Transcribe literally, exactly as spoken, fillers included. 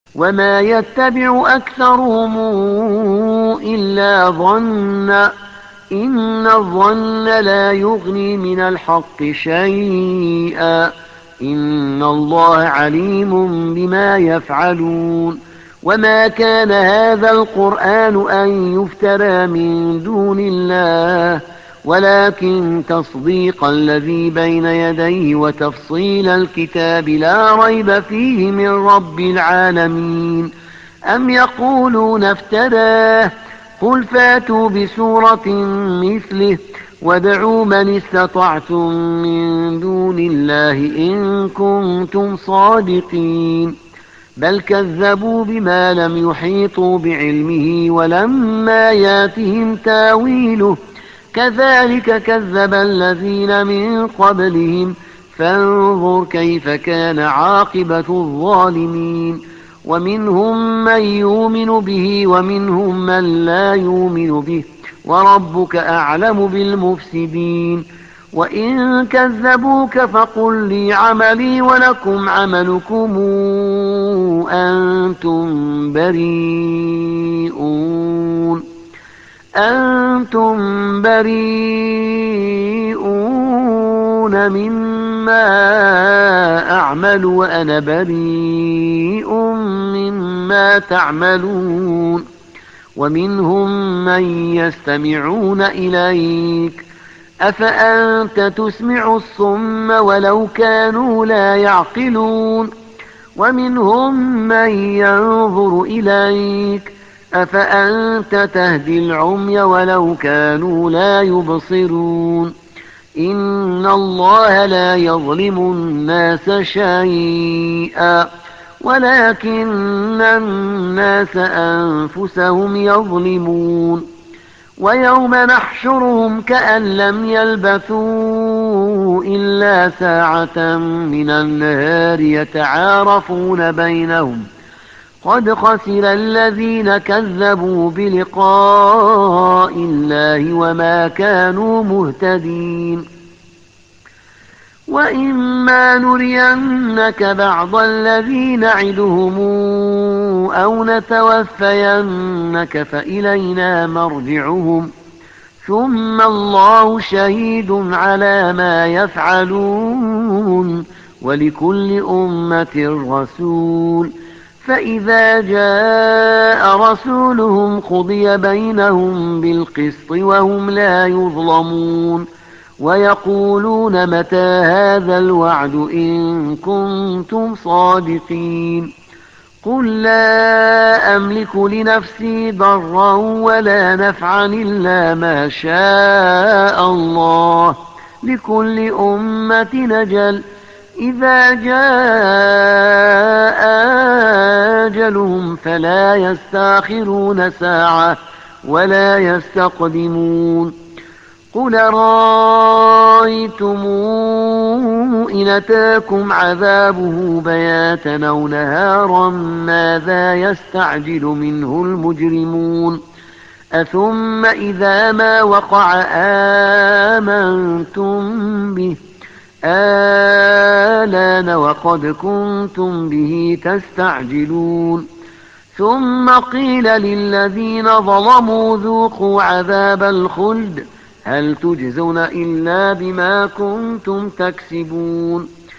وما يتبع أكثرهم إلا ظنا إن الظن لا يغني من الحق شيئا إن الله عليم بما يفعلون. وما كان هذا القرآن أن يفترى من دون الله ولكن تصديق الذي بين يديه وتفصيل الكتاب لا ريب فيه من رب العالمين. أم يقولون افتراه قل فاتوا بسورة مثله وادعوا من استطعتم من دون الله إن كنتم صادقين. بل كذبوا بما لم يحيطوا بعلمه ولما ياتهم تاويله كذلك كذب الذين من قبلهم فانظر كيف كان عاقبة الظالمين. ومنهم من يؤمن به ومنهم من لا يؤمن به وربك أعلم بالمفسدين. وإن كذبوك فقل لي عملي ولكم عملكم أنتم بريئون أنتم بريئون مما أعمل وأنا بريء مما تعملون. ومنهم من يستمعون إليك أفأنت تسمع الصم ولو كانوا لا يعقلون. ومنهم من ينظر إليك أفأنت تهدي العمي ولو كانوا لا يبصرون. إن الله لا يظلم الناس شيئا ولكن الناس أنفسهم يظلمون. ويوم نحشرهم كأن لم يلبثوا إلا ساعة من النهار يتعارفون بينهم قد خسر الذين كذبوا بلقاء الله وما كانوا مهتدين. وإما نرينك بعض الذي نعدهم أو نتوفينك فإلينا مرجعهم ثم الله شهيد على ما يفعلون ولكل أمة رسول فإذا جاء رسولهم قضي بينهم بالقسط وهم لا يظلمون. ويقولون متى هذا الوعد إن كنتم صادقين. قل لا أملك لنفسي ضرا ولا نفعا إلا ما شاء الله لكل أمة أجل إذا جاء أجلهم فلا يستأخرون ساعة ولا يستقدمون. قل رأيتم إن أتاكم عذابه بياتا أو نهارا ماذا يستعجل منه المجرمون أثم إذا ما وقع آمنتم به آلان وقد كنتم به تستعجلون. ثم قيل للذين ظلموا ذوقوا عذاب الخلد هل تجزون إلا بما كنتم تكسبون.